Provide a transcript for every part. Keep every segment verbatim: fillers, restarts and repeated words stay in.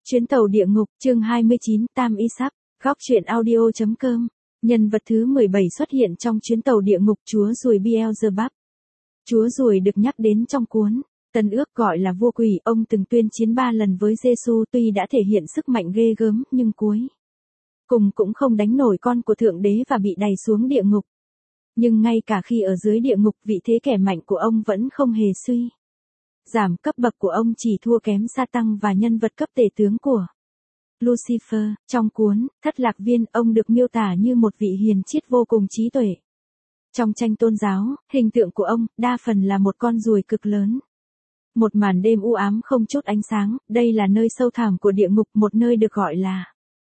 Chuyến tàu địa ngục, chương hai mươi chín, Tam Y Sắp, góc truyện audio chấm com. Nhân vật thứ mười bảy xuất hiện trong chuyến tàu địa ngục, chúa ruồi Beelzebub. Chúa ruồi được nhắc đến trong cuốn Tân Ước gọi là vua quỷ, ông từng tuyên chiến ba lần với Giê-xu, tuy đã thể hiện sức mạnh ghê gớm, nhưng cuối cùng cũng không đánh nổi con của Thượng Đế và bị đày xuống địa ngục. Nhưng ngay cả khi ở dưới địa ngục, vị thế kẻ mạnh của ông vẫn không hề suy giảm, cấp bậc của ông chỉ thua kém Sa-tăng và nhân vật cấp tể tướng của Lucifer. Trong cuốn Thất Lạc Viên, ông được miêu tả như một vị hiền triết vô cùng trí tuệ. Trong tranh tôn giáo, hình tượng của ông đa phần là một con ruồi cực lớn. Một màn đêm u ám không chút ánh sáng, đây là nơi sâu thẳm của địa ngục, một nơi được gọi là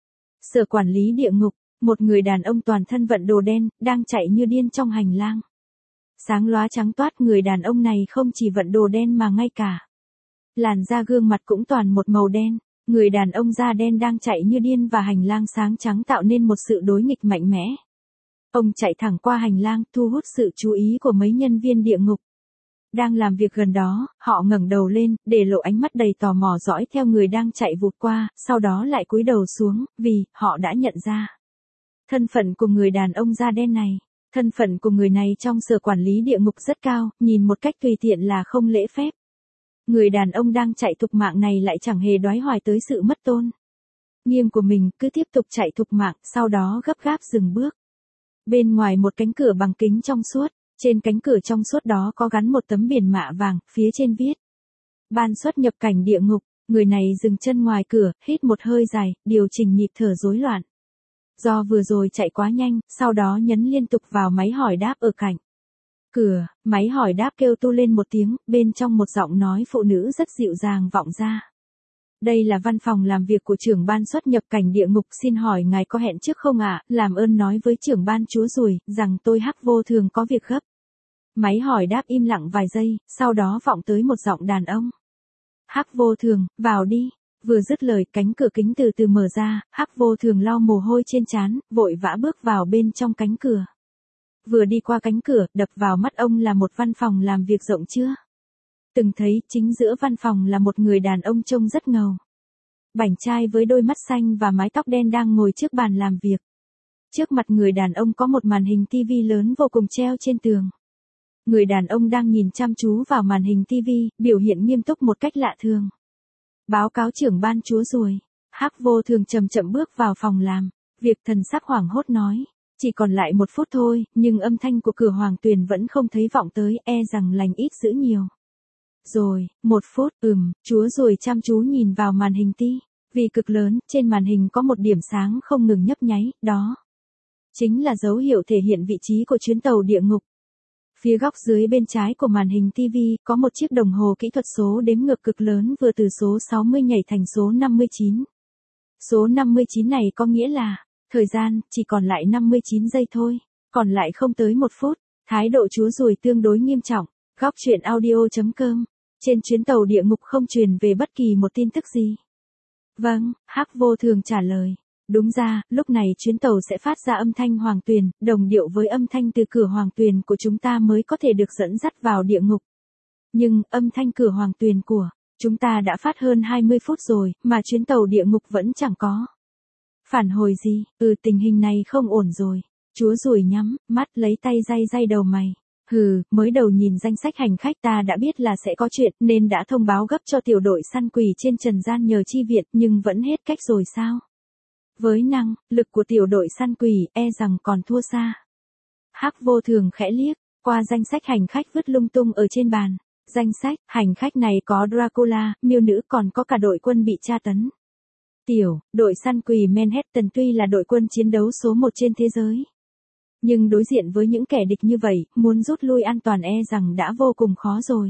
sở quản lý địa ngục. Một người đàn ông toàn thân vận đồ đen, đang chạy như điên trong hành lang sáng lóa trắng toát. Người đàn ông này không chỉ vận đồ đen mà ngay cả làn da gương mặt cũng toàn một màu đen. Người đàn ông da đen đang chạy như điên và hành lang sáng trắng tạo nên một sự đối nghịch mạnh mẽ. Ông chạy thẳng qua hành lang, thu hút sự chú ý của mấy nhân viên địa ngục đang làm việc gần đó. Họ ngẩng đầu lên, để lộ ánh mắt đầy tò mò dõi theo người đang chạy vụt qua, sau đó lại cúi đầu xuống, vì họ đã nhận ra thân phận của người đàn ông da đen này. Thân phận của người này trong sở quản lý địa ngục rất cao, nhìn một cách tùy tiện là không lễ phép. Người đàn ông đang chạy thục mạng này lại chẳng hề đoái hoài tới sự mất tôn nghiêm của mình, cứ tiếp tục chạy thục mạng, sau đó gấp gáp dừng bước. Bên ngoài một cánh cửa bằng kính trong suốt, trên cánh cửa trong suốt đó có gắn một tấm biển mạ vàng, phía trên viết: Ban xuất nhập cảnh địa ngục. Người này dừng chân ngoài cửa, hít một hơi dài, điều chỉnh nhịp thở rối loạn. Do vừa rồi chạy quá nhanh, sau đó nhấn liên tục vào máy hỏi đáp ở cạnh cửa. Máy hỏi đáp kêu tu lên một tiếng, bên trong một giọng nói phụ nữ rất dịu dàng vọng ra. Đây là văn phòng làm việc của trưởng ban xuất nhập cảnh địa ngục, xin hỏi ngài có hẹn trước không ạ? À? Làm ơn nói với trưởng ban chúa ruồi rằng tôi Hắc Vô Thường có việc gấp. Máy hỏi đáp im lặng vài giây, sau đó vọng tới một giọng đàn ông. Hắc Vô Thường, vào đi. Vừa dứt lời, cánh cửa kính từ từ mở ra, Hắc Vô Thường lau mồ hôi trên trán, vội vã bước vào bên trong cánh cửa. Vừa đi qua cánh cửa, đập vào mắt ông là một văn phòng làm việc rộng chưa từng thấy. Chính giữa văn phòng là một người đàn ông trông rất ngầu, bảnh trai với đôi mắt xanh và mái tóc đen đang ngồi trước bàn làm việc. Trước mặt người đàn ông có một màn hình tivi lớn vô cùng treo trên tường. Người đàn ông đang nhìn chăm chú vào màn hình tivi, biểu hiện nghiêm túc một cách lạ thường. Báo cáo trưởng ban chúa ruồi. Hắc Vô Thường chậm chậm bước vào phòng làm việc, thần sắc hoảng hốt nói: Chỉ còn lại một phút thôi, nhưng âm thanh của cửa Hoàng Tuyền vẫn không thấy vọng tới, e rằng lành ít dữ nhiều. Rồi, một phút, ừm, chúa ruồi chăm chú nhìn vào màn hình ti vì cực lớn, trên màn hình có một điểm sáng không ngừng nhấp nháy, đó chính là dấu hiệu thể hiện vị trí của chuyến tàu địa ngục. Phía góc dưới bên trái của màn hình tivi có một chiếc đồng hồ kỹ thuật số đếm ngược cực lớn vừa từ số sáu mươi nhảy thành số năm mươi chín. Số năm mươi chín này có nghĩa là thời gian chỉ còn lại năm mươi chín giây thôi, còn lại không tới một phút. Thái độ chúa ruồi tương đối nghiêm trọng. Góc truyện audio chấm com. Trên chuyến tàu địa ngục không truyền về bất kỳ một tin tức gì. Vâng, Hắc Vô Thường trả lời. Đúng ra, lúc này chuyến tàu sẽ phát ra âm thanh Hoàng Tuyền, đồng điệu với âm thanh từ cửa Hoàng Tuyền của chúng ta mới có thể được dẫn dắt vào địa ngục. Nhưng, âm thanh cửa Hoàng Tuyền của chúng ta đã phát hơn hai mươi phút rồi, mà chuyến tàu địa ngục vẫn chẳng có phản hồi gì. Ừ, tình hình này không ổn rồi. Chúa ruồi nhắm mắt lấy tay day day đầu mày. Hừ, mới đầu nhìn danh sách hành khách ta đã biết là sẽ có chuyện, nên đã thông báo gấp cho tiểu đội săn quỷ trên trần gian nhờ chi viện, nhưng vẫn hết cách rồi sao? Với năng lực của tiểu đội săn quỷ, e rằng còn thua xa. Hắc Vô Thường khẽ liếc qua danh sách hành khách vứt lung tung ở trên bàn. Danh sách hành khách này có Dracula, miêu nữ, còn có cả đội quân bị tra tấn. Tiểu đội săn quỷ Manhattan tuy là đội quân chiến đấu số một trên thế giới, nhưng đối diện với những kẻ địch như vậy, muốn rút lui an toàn e rằng đã vô cùng khó rồi.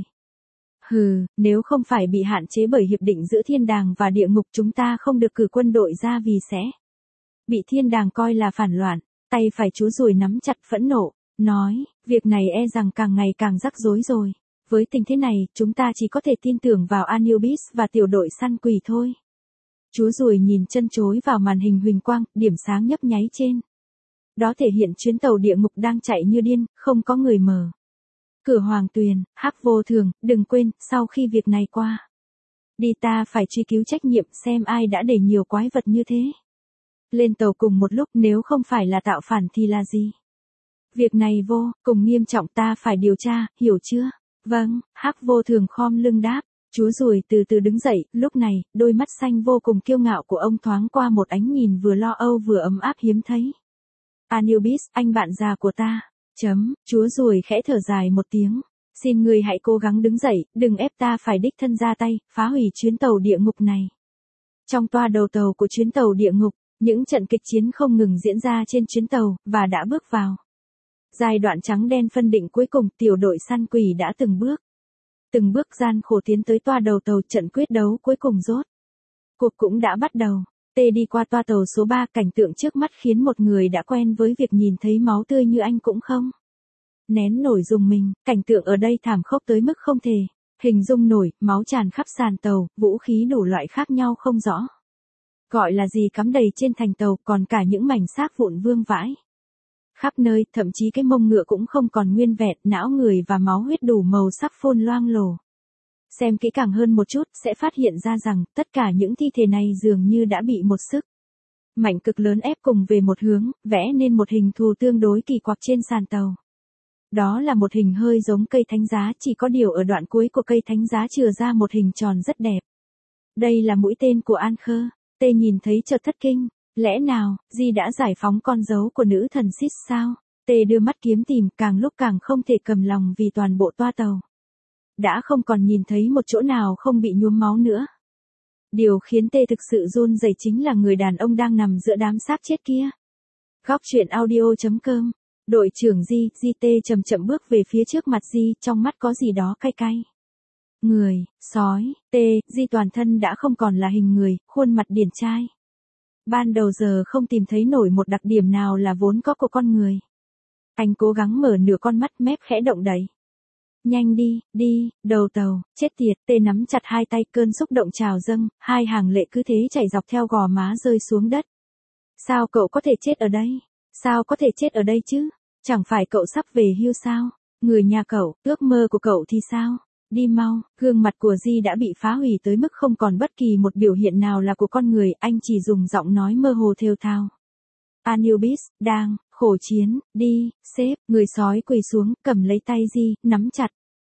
Hừ, nếu không phải bị hạn chế bởi hiệp định giữa thiên đàng và địa ngục, chúng ta không được cử quân đội ra vì sẽ bị thiên đàng coi là phản loạn. Tay phải chúa ruồi nắm chặt phẫn nộ, nói: Việc này e rằng càng ngày càng rắc rối rồi. Với tình thế này, chúng ta chỉ có thể tin tưởng vào Anubis và tiểu đội săn quỷ thôi. Chúa ruồi nhìn chân chối vào màn hình huỳnh quang, điểm sáng nhấp nháy trên đó thể hiện chuyến tàu địa ngục đang chạy như điên, không có người mở cửa Hoàng Tuyền. Hắc Vô Thường, đừng quên, sau khi việc này qua, Đi ta phải truy cứu trách nhiệm xem ai đã để nhiều quái vật như thế. Lên tàu cùng một lúc nếu không phải là tạo phản thì là gì? Việc này vô cùng nghiêm trọng ta phải điều tra, hiểu chưa? Vâng, Hắc Vô Thường khom lưng đáp. Chúa Ruồi từ từ đứng dậy, lúc này, đôi mắt xanh vô cùng kiêu ngạo của ông thoáng qua một ánh nhìn vừa lo âu vừa ấm áp hiếm thấy. Anubis, anh bạn già của ta. Chấm, Chúa Ruồi khẽ thở dài một tiếng. Xin người hãy cố gắng đứng dậy, đừng ép ta phải đích thân ra tay, phá hủy chuyến tàu địa ngục này. Trong toa đầu tàu của chuyến tàu địa ngục, những trận kịch chiến không ngừng diễn ra trên chuyến tàu, và đã bước vào giai đoạn trắng đen phân định cuối cùng. Tiểu đội săn quỷ đã từng bước từng bước gian khổ tiến tới toa đầu tàu. Trận quyết đấu cuối cùng rốt cuộc cũng đã bắt đầu. Tê đi qua toa tàu số ba, cảnh tượng trước mắt khiến một người đã quen với việc nhìn thấy máu tươi như anh cũng không nén nổi dùng mình. Cảnh tượng ở đây thảm khốc tới mức không thể hình dung nổi, máu tràn khắp sàn tàu, vũ khí đủ loại khác nhau không rõ gọi là gì cắm đầy trên thành tàu, còn cả những mảnh xác vụn vương vãi khắp nơi, thậm chí cái mông ngựa cũng không còn nguyên vẹn, não người và máu huyết đủ màu sắc phôn loang lổ. Xem kỹ càng hơn một chút, sẽ phát hiện ra rằng, tất cả những thi thể này dường như đã bị một sức mạnh cực lớn ép cùng về một hướng, vẽ nên một hình thù tương đối kỳ quặc trên sàn tàu. Đó là một hình hơi giống cây thánh giá, chỉ có điều ở đoạn cuối của cây thánh giá chừa ra một hình tròn rất đẹp. Đây là mũi tên của An Khơ. Tê nhìn thấy chợt thất kinh. Lẽ nào, Di đã giải phóng con dấu của nữ thần Sith sao? Tê đưa mắt kiếm tìm, càng lúc càng không thể cầm lòng vì toàn bộ toa tàu đã không còn nhìn thấy một chỗ nào không bị nhuốm máu nữa. Điều khiến Tê thực sự run rẩy chính là người đàn ông đang nằm giữa đám xác chết kia. Góc truyện audio chấm com. Đội trưởng Di, Di Tê chậm chậm bước về phía trước mặt Di, trong mắt có gì đó cay cay. Người, sói, Tê, Di toàn thân đã không còn là hình người, khuôn mặt điển trai. Ban đầu giờ không tìm thấy nổi một đặc điểm nào là vốn có của con người. Anh cố gắng mở nửa con mắt, mép khẽ động đậy. Nhanh đi, đi, đầu tàu, chết tiệt. Tê nắm chặt hai tay, cơn xúc động trào dâng, hai hàng lệ cứ thế chảy dọc theo gò má rơi xuống đất. Sao cậu có thể chết ở đây? Sao có thể chết ở đây chứ? Chẳng phải cậu sắp về hưu sao? Người nhà cậu, ước mơ của cậu thì sao? Đi mau. Gương mặt của Di đã bị phá hủy tới mức không còn bất kỳ một biểu hiện nào là của con người, anh chỉ dùng giọng nói mơ hồ thều thào. Anubis, đang, khổ chiến, đi, sếp. Người sói quỳ xuống, cầm lấy tay Di, nắm chặt.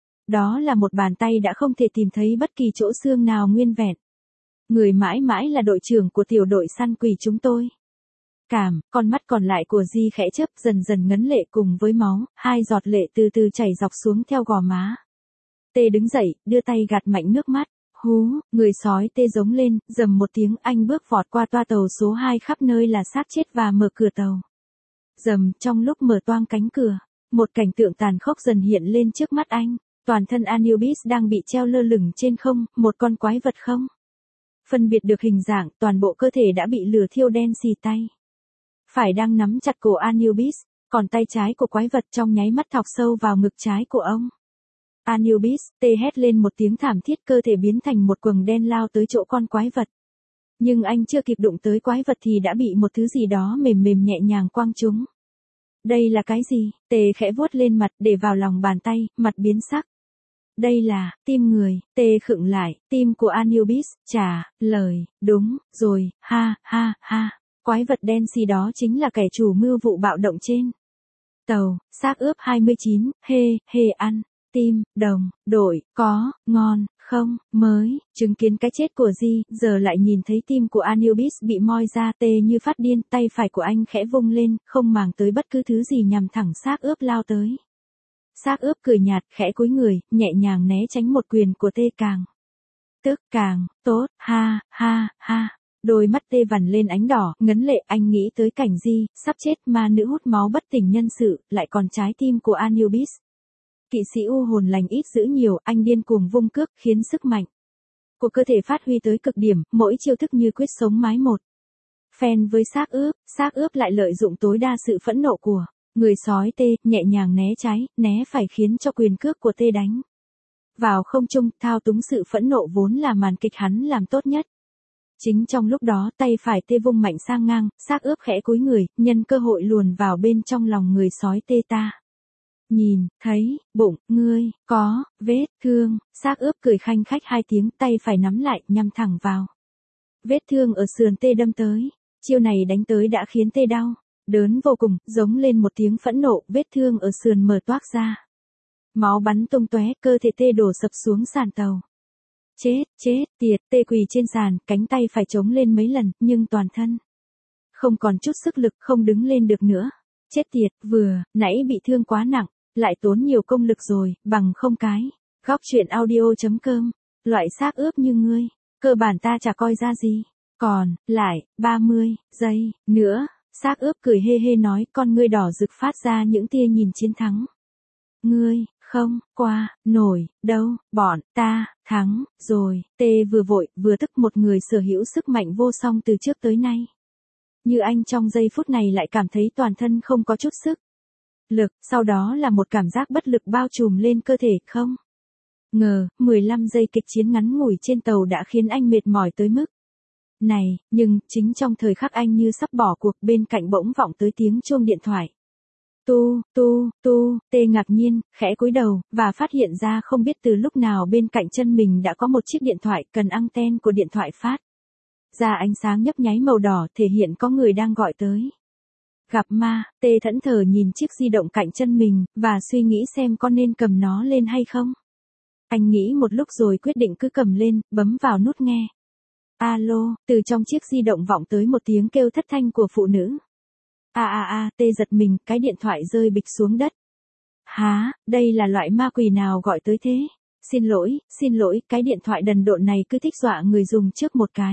Đó là một bàn tay đã không thể tìm thấy bất kỳ chỗ xương nào nguyên vẹn. Người mãi mãi là đội trưởng của tiểu đội săn quỷ chúng tôi. Cảm, con mắt còn lại của Di khẽ chớp, dần dần ngấn lệ cùng với máu, hai giọt lệ từ từ chảy dọc xuống theo gò má. Tê đứng dậy, đưa tay gạt mạnh nước mắt. Hú, người sói Tê giống lên, rầm một tiếng, anh bước vọt qua toa tàu số hai, khắp nơi là xác chết và mở cửa tàu. Rầm, trong lúc mở toang cánh cửa, một cảnh tượng tàn khốc dần hiện lên trước mắt anh. Toàn thân Anubis đang bị treo lơ lửng trên không, một con quái vật không phân biệt được hình dạng, toàn bộ cơ thể đã bị lửa thiêu đen xì, tay phải đang nắm chặt cổ Anubis, còn tay trái của quái vật trong nháy mắt thọc sâu vào ngực trái của ông. Anubis, Tê hét lên một tiếng thảm thiết, cơ thể biến thành một quầng đen lao tới chỗ con quái vật. Nhưng anh chưa kịp đụng tới quái vật thì đã bị một thứ gì đó mềm mềm nhẹ nhàng quăng trúng. Đây là cái gì? Tê khẽ vuốt lên mặt, để vào lòng bàn tay, mặt biến sắc. Đây là, tim người. Tê khựng lại, tim của Anubis, trả lời, đúng, rồi, ha, ha, ha. Quái vật đen xì đó chính là kẻ chủ mưu vụ bạo động trên tàu. Xác ướp hai mươi chín, hê, hê ăn. Tim, đồng, đội, có, ngon, không, mới. Chứng kiến cái chết của Di, giờ lại nhìn thấy tim của Anubis bị moi ra. Tê như phát điên, tay phải của anh khẽ vung lên, không màng tới bất cứ thứ gì, nhằm thẳng xác ướp lao tới. Xác ướp cười nhạt, khẽ cúi người, nhẹ nhàng né tránh một quyền của Tê. Càng tức càng tốt, ha, ha, ha. Đôi mắt Tê vằn lên ánh đỏ, ngấn lệ, anh nghĩ tới cảnh Di sắp chết, ma nữ hút máu bất tỉnh nhân sự, lại còn trái tim của Anubis. Kỵ sĩ u hồn lành ít dữ nhiều, anh điên cuồng vung cước, khiến sức mạnh của cơ thể phát huy tới cực điểm, mỗi chiêu thức như quyết sống mái một phen với xác ướp. Xác ướp lại lợi dụng tối đa sự phẫn nộ của người sói Tê, nhẹ nhàng né trái, né phải, khiến cho quyền cước của Tê đánh vào không trung, thao túng sự phẫn nộ vốn là màn kịch hắn làm tốt nhất. Chính trong lúc đó, tay phải Tê vung mạnh sang ngang, xác ướp khẽ cúi người, nhân cơ hội luồn vào bên trong lòng người sói Tê. Ta nhìn, thấy, bụng, ngươi, có, vết, thương, xác ướp cười khanh khách hai tiếng tay phải nắm lại nhằm thẳng vào. Vết thương ở sườn tê đâm tới, chiêu này đánh tới đã khiến tê đau, đớn vô cùng, giống lên một tiếng phẫn nộ, vết thương ở sườn mở toác ra. Máu bắn tung tóe, cơ thể tê đổ sập xuống sàn tàu. Chết, chết, tiệt, tê quỳ trên sàn, cánh tay phải chống lên mấy lần, nhưng toàn thân không còn chút sức lực, không đứng lên được nữa. Chết tiệt, vừa, nãy bị thương quá nặng, lại tốn nhiều công lực rồi, bằng không cái. Góc truyện audio.com, loại xác ướp như ngươi, cơ bản ta chả coi ra gì. Còn, lại, ba mươi giây, nữa, xác ướp cười hê hê nói con ngươi đỏ rực phát ra những tia nhìn chiến thắng. Ngươi, không, qua, nổi, đâu, bọn, ta, thắng, rồi, tê vừa vội, vừa tức một người sở hữu sức mạnh vô song từ trước tới nay. Như anh trong giây phút này lại cảm thấy toàn thân không có chút sức lực, sau đó là một cảm giác bất lực bao trùm lên cơ thể, không ngờ, mười lăm giây kịch chiến ngắn ngủi trên tàu đã khiến anh mệt mỏi tới mức này, nhưng, chính trong thời khắc anh như sắp bỏ cuộc bên cạnh bỗng vọng tới tiếng chuông điện thoại. Tu, tu, tu, tê ngạc nhiên, khẽ cúi đầu, và phát hiện ra không biết từ lúc nào bên cạnh chân mình đã có một chiếc điện thoại cần anten của điện thoại phát ra ánh sáng nhấp nháy màu đỏ thể hiện có người đang gọi tới. Gặp ma, tê thẫn thờ nhìn chiếc di động cạnh chân mình, và suy nghĩ xem có nên cầm nó lên hay không. Anh nghĩ một lúc rồi quyết định cứ cầm lên, bấm vào nút nghe. Alo, từ trong chiếc di động vọng tới một tiếng kêu thất thanh của phụ nữ. A a a, tê giật mình, cái điện thoại rơi bịch xuống đất. Hả, đây là loại ma quỷ nào gọi tới thế? Xin lỗi, xin lỗi, cái điện thoại đần độn này cứ thích dọa người dùng trước một cái.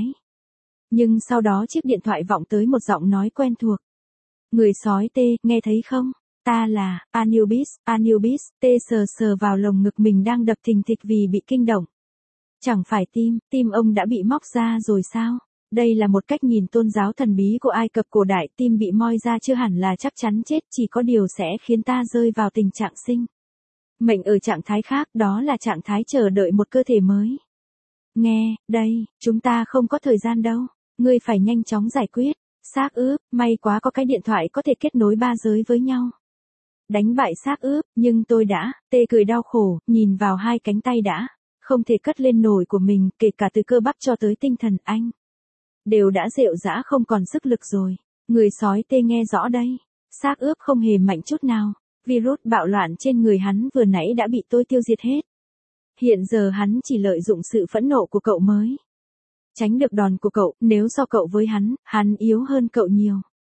Nhưng sau đó chiếc điện thoại vọng tới một giọng nói quen thuộc. Người sói tê, nghe thấy không? Ta là, Anubis, Anubis, tê sờ sờ vào lồng ngực mình đang đập thình thịch vì bị kinh động. Chẳng phải tim, tim ông đã bị móc ra rồi sao? Đây là một cách nhìn tôn giáo thần bí của Ai Cập cổ đại, tim bị moi ra chưa hẳn là chắc chắn chết, chỉ có điều sẽ khiến ta rơi vào tình trạng sinh mệnh ở trạng thái khác, đó là trạng thái chờ đợi một cơ thể mới. Nghe, đây, chúng ta không có thời gian đâu, ngươi phải nhanh chóng giải quyết. Xác ướp, may quá có cái điện thoại có thể kết nối ba giới với nhau. Đánh bại xác ướp, nhưng tôi đã, tê cười đau khổ, nhìn vào hai cánh tay đã không thể cất lên nổi của mình, kể cả từ cơ bắp cho tới tinh thần anh đều đã rệu rã không còn sức lực rồi. Người sói tê nghe rõ đây, xác ướp không hề mạnh chút nào, virus bạo loạn trên người hắn vừa nãy đã bị tôi tiêu diệt hết. Hiện giờ hắn chỉ lợi dụng sự phẫn nộ của cậu mới tránh được đòn của cậu, nếu so cậu với hắn, hắn yếu hơn cậu nhiều.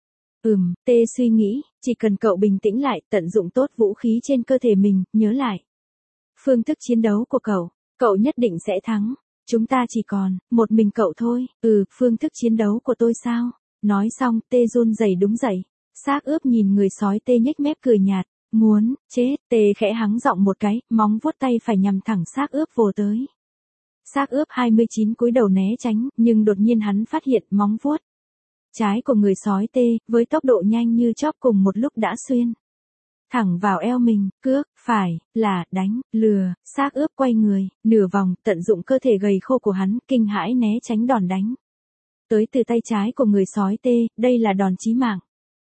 Ừm, tê suy nghĩ, chỉ cần cậu bình tĩnh lại, tận dụng tốt vũ khí trên cơ thể mình, nhớ lại phương thức chiến đấu của cậu, cậu nhất định sẽ thắng. Chúng ta chỉ còn một mình cậu thôi. Ừ, phương thức chiến đấu của tôi sao? Nói xong, tê run rẩy đúng dậy. Xác ướp nhìn người sói tê nhếch mép cười nhạt. Muốn, chết, tê khẽ hắng giọng một cái, móng vuốt tay phải nhằm thẳng xác ướp vồ tới. Xác ướp hai mươi chín cúi đầu né tránh, nhưng đột nhiên hắn phát hiện móng vuốt trái của người sói tê, với tốc độ nhanh như chóp cùng một lúc đã xuyên thẳng vào eo mình, cước, phải, là, đánh, lừa, xác ướp quay người, nửa vòng, tận dụng cơ thể gầy khô của hắn, kinh hãi né tránh đòn đánh tới từ tay trái của người sói tê, đây là đòn chí mạng.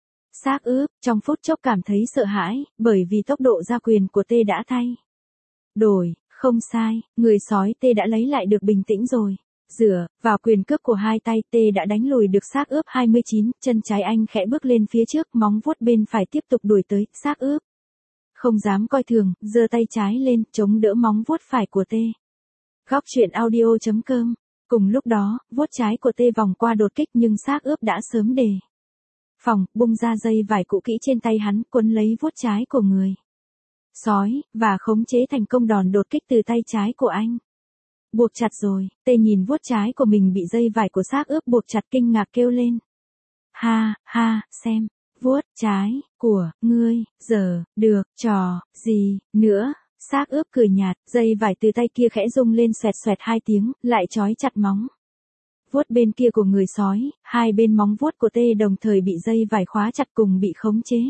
Xác ướp, trong phút chốc cảm thấy sợ hãi, bởi vì tốc độ ra quyền của tê đã thay đổi, không sai, người sói tê đã lấy lại được bình tĩnh rồi. Dựa vào quyền cướp của hai tay, tê đã đánh lùi được xác ướp hai mươi chín, chân trái anh khẽ bước lên phía trước, móng vuốt bên phải tiếp tục đuổi tới, xác ướp không dám coi thường, giơ tay trái lên, chống đỡ móng vuốt phải của tê. Góc truyện audio.com. Cùng lúc đó, vuốt trái của tê vòng qua đột kích nhưng xác ướp đã sớm đề phòng, bung ra dây vải cũ kỹ trên tay hắn, quấn lấy vuốt trái của người sói, và khống chế thành công đòn đột kích từ tay trái của anh. Buộc chặt rồi, tê nhìn vuốt trái của mình bị dây vải của xác ướp buộc chặt kinh ngạc kêu lên. Ha, ha, xem, vuốt trái của ngươi, giờ, được, trò, gì, nữa, xác ướp cười nhạt, dây vải từ tay kia khẽ rung lên xoẹt xoẹt hai tiếng, lại trói chặt móng vuốt bên kia của người sói, hai bên móng vuốt của tê đồng thời bị dây vải khóa chặt cùng bị khống chế.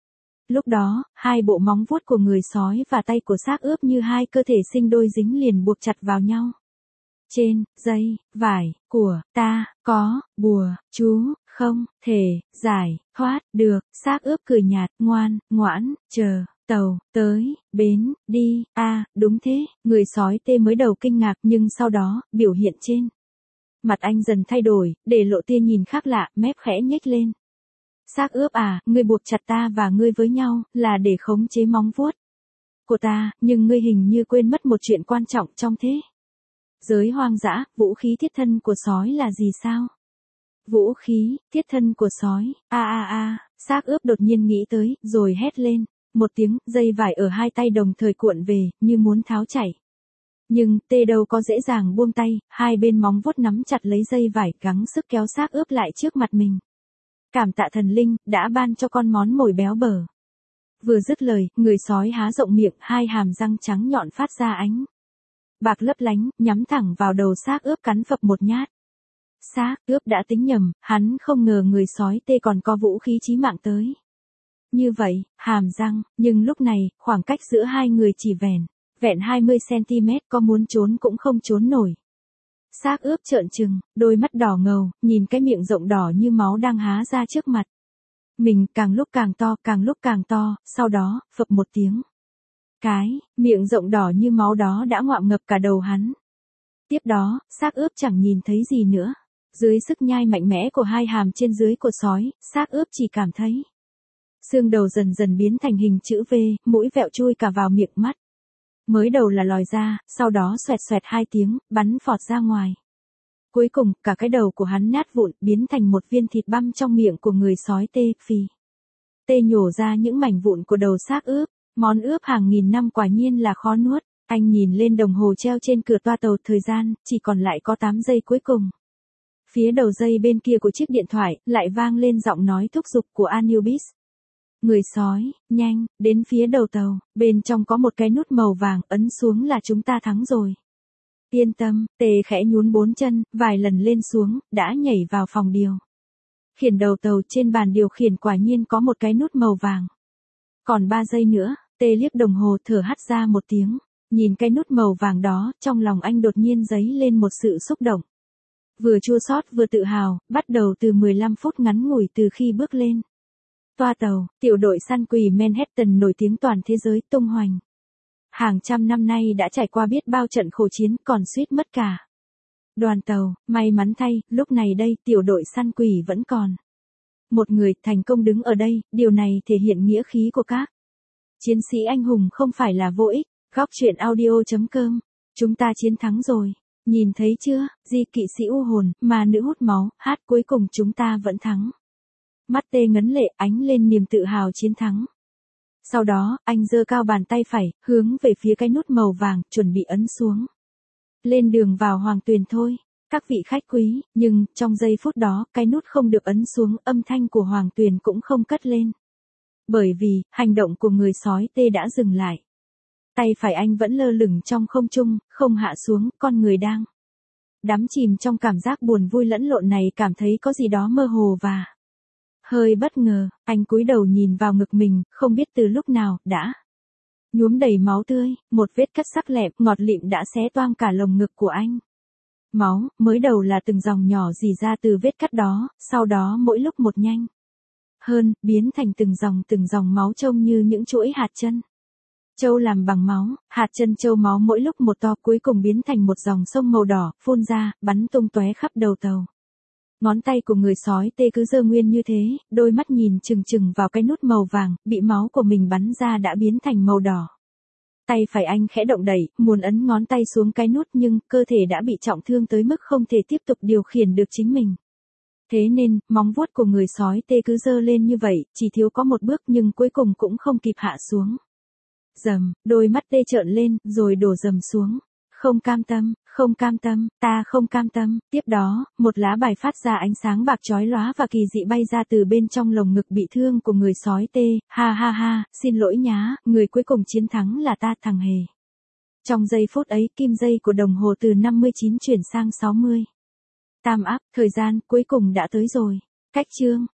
Lúc đó, hai bộ móng vuốt của người sói và tay của xác ướp như hai cơ thể sinh đôi dính liền buộc chặt vào nhau. Trên, dây, vải, của, ta, có, bùa, chú, không, thể, giải, thoát, được, xác ướp cười nhạt, ngoan, ngoãn, chờ. Tàu, tới, bến, đi, a à, đúng thế, người sói tê mới đầu kinh ngạc nhưng sau đó, biểu hiện trên mặt anh dần thay đổi, để lộ tia nhìn khác lạ, mép khẽ nhếch lên. Xác ướp à, ngươi buộc chặt ta và ngươi với nhau, là để khống chế móng vuốt của ta, nhưng ngươi hình như quên mất một chuyện quan trọng trong thế giới hoang dã, vũ khí thiết thân của sói là gì sao? Vũ khí, thiết thân của sói, a a a, xác ướp đột nhiên nghĩ tới, rồi hét lên, một tiếng, dây vải ở hai tay đồng thời cuộn về, như muốn tháo chảy. Nhưng, tê đâu có dễ dàng buông tay, hai bên móng vuốt nắm chặt lấy dây vải, gắng sức kéo xác ướp lại trước mặt mình. Cảm tạ thần linh, đã ban cho con món mồi béo bở. Vừa dứt lời, người sói há rộng miệng, hai hàm răng trắng nhọn phát ra ánh bạc lấp lánh, nhắm thẳng vào đầu xác ướp cắn phập một nhát. Xác ướp đã tính nhầm, hắn không ngờ người sói tê còn có vũ khí chí mạng tới như vậy, hàm răng, nhưng lúc này, khoảng cách giữa hai người chỉ vẻn, vẹn hai mươi xăng-ti-mét, có muốn trốn cũng không trốn nổi. Xác ướp trợn trừng, đôi mắt đỏ ngầu, nhìn cái miệng rộng đỏ như máu đang há ra trước mặt. Mình càng lúc càng to, càng lúc càng to, sau đó, phập một tiếng. Cái, miệng rộng đỏ như máu đó đã ngoạm ngập cả đầu hắn. Tiếp đó, xác ướp chẳng nhìn thấy gì nữa. Dưới sức nhai mạnh mẽ của hai hàm trên dưới của sói, xác ướp chỉ cảm thấy xương đầu dần dần biến thành hình chữ V, mũi vẹo chui cả vào miệng mắt. Mới đầu là lòi ra, sau đó xoẹt xoẹt hai tiếng, bắn phọt ra ngoài. Cuối cùng, cả cái đầu của hắn nát vụn, biến thành một viên thịt băm trong miệng của người sói tê, phì. Tê nhổ ra những mảnh vụn của đầu xác ướp, món ướp hàng nghìn năm quả nhiên là khó nuốt. Anh nhìn lên đồng hồ treo trên cửa toa tàu, thời gian, chỉ còn lại có tám giây cuối cùng. Phía đầu dây bên kia của chiếc điện thoại, lại vang lên giọng nói thúc giục của Anubis. Người sói, nhanh, đến phía đầu tàu, bên trong có một cái nút màu vàng, ấn xuống là chúng ta thắng rồi. Yên tâm, tê khẽ nhún bốn chân, vài lần lên xuống, đã nhảy vào phòng điều khiển đầu tàu. Trên bàn điều khiển quả nhiên có một cái nút màu vàng. Còn ba giây nữa, tê liếc đồng hồ, thở hắt ra một tiếng. Nhìn cái nút màu vàng đó, trong lòng anh đột nhiên dấy lên một sự xúc động. Vừa chua xót vừa tự hào, bắt đầu từ mười lăm phút ngắn ngủi từ khi bước lên toa tàu, tiểu đội săn quỷ Manhattan nổi tiếng toàn thế giới tung hoành. Hàng trăm năm nay đã trải qua biết bao trận khổ chiến, còn suýt mất cả đoàn tàu. May mắn thay, lúc này đây, tiểu đội săn quỷ vẫn còn một người thành công đứng ở đây, điều này thể hiện nghĩa khí của các chiến sĩ anh hùng không phải là vô ích. Góc truyện audio chấm com, chúng ta chiến thắng rồi. Nhìn thấy chưa, Di kỵ sĩ u hồn, mà nữ hút máu, hát cuối cùng chúng ta vẫn thắng. Mắt tê ngấn lệ, ánh lên niềm tự hào chiến thắng. Sau đó, anh giơ cao bàn tay phải, hướng về phía cái nút màu vàng, chuẩn bị ấn xuống. Lên đường vào Hoàng Tuyền thôi, các vị khách quý, nhưng, trong giây phút đó, cái nút không được ấn xuống, âm thanh của Hoàng Tuyền cũng không cất lên. Bởi vì, hành động của người sói tê đã dừng lại. Tay phải anh vẫn lơ lửng trong không trung, không hạ xuống, con người đang đắm chìm trong cảm giác buồn vui lẫn lộn này, cảm thấy có gì đó mơ hồ và hơi bất ngờ. Anh cúi đầu nhìn vào ngực mình, không biết từ lúc nào, đã nhuốm đầy máu tươi, một vết cắt sắc lẹm, ngọt lịm đã xé toang cả lồng ngực của anh. Máu, mới đầu là từng dòng nhỏ rỉ ra từ vết cắt đó, sau đó mỗi lúc một nhanh hơn, biến thành từng dòng từng dòng máu trông như những chuỗi hạt chân châu làm bằng máu. Hạt chân châu máu mỗi lúc một to, cuối cùng biến thành một dòng sông màu đỏ, phun ra, bắn tung tóe khắp đầu tàu. Ngón tay của người sói tê cứ giơ nguyên như thế, đôi mắt nhìn chừng chừng vào cái nút màu vàng, bị máu của mình bắn ra đã biến thành màu đỏ. Tay phải anh khẽ động đẩy, muốn ấn ngón tay xuống cái nút nhưng, cơ thể đã bị trọng thương tới mức không thể tiếp tục điều khiển được chính mình. Thế nên, móng vuốt của người sói tê cứ giơ lên như vậy, chỉ thiếu có một bước nhưng cuối cùng cũng không kịp hạ xuống. Rầm, đôi mắt tê trợn lên, rồi đổ rầm xuống. Không cam tâm, không cam tâm, ta không cam tâm. Tiếp đó, một lá bài phát ra ánh sáng bạc chói lóa và kỳ dị bay ra từ bên trong lồng ngực bị thương của người sói tê. Ha ha ha, xin lỗi nhá, người cuối cùng chiến thắng là ta, thằng hề. Trong giây phút ấy, kim dây của đồng hồ từ năm mươi chín chuyển sang sáu mươi. Tam áp, thời gian cuối cùng đã tới rồi. Cách chương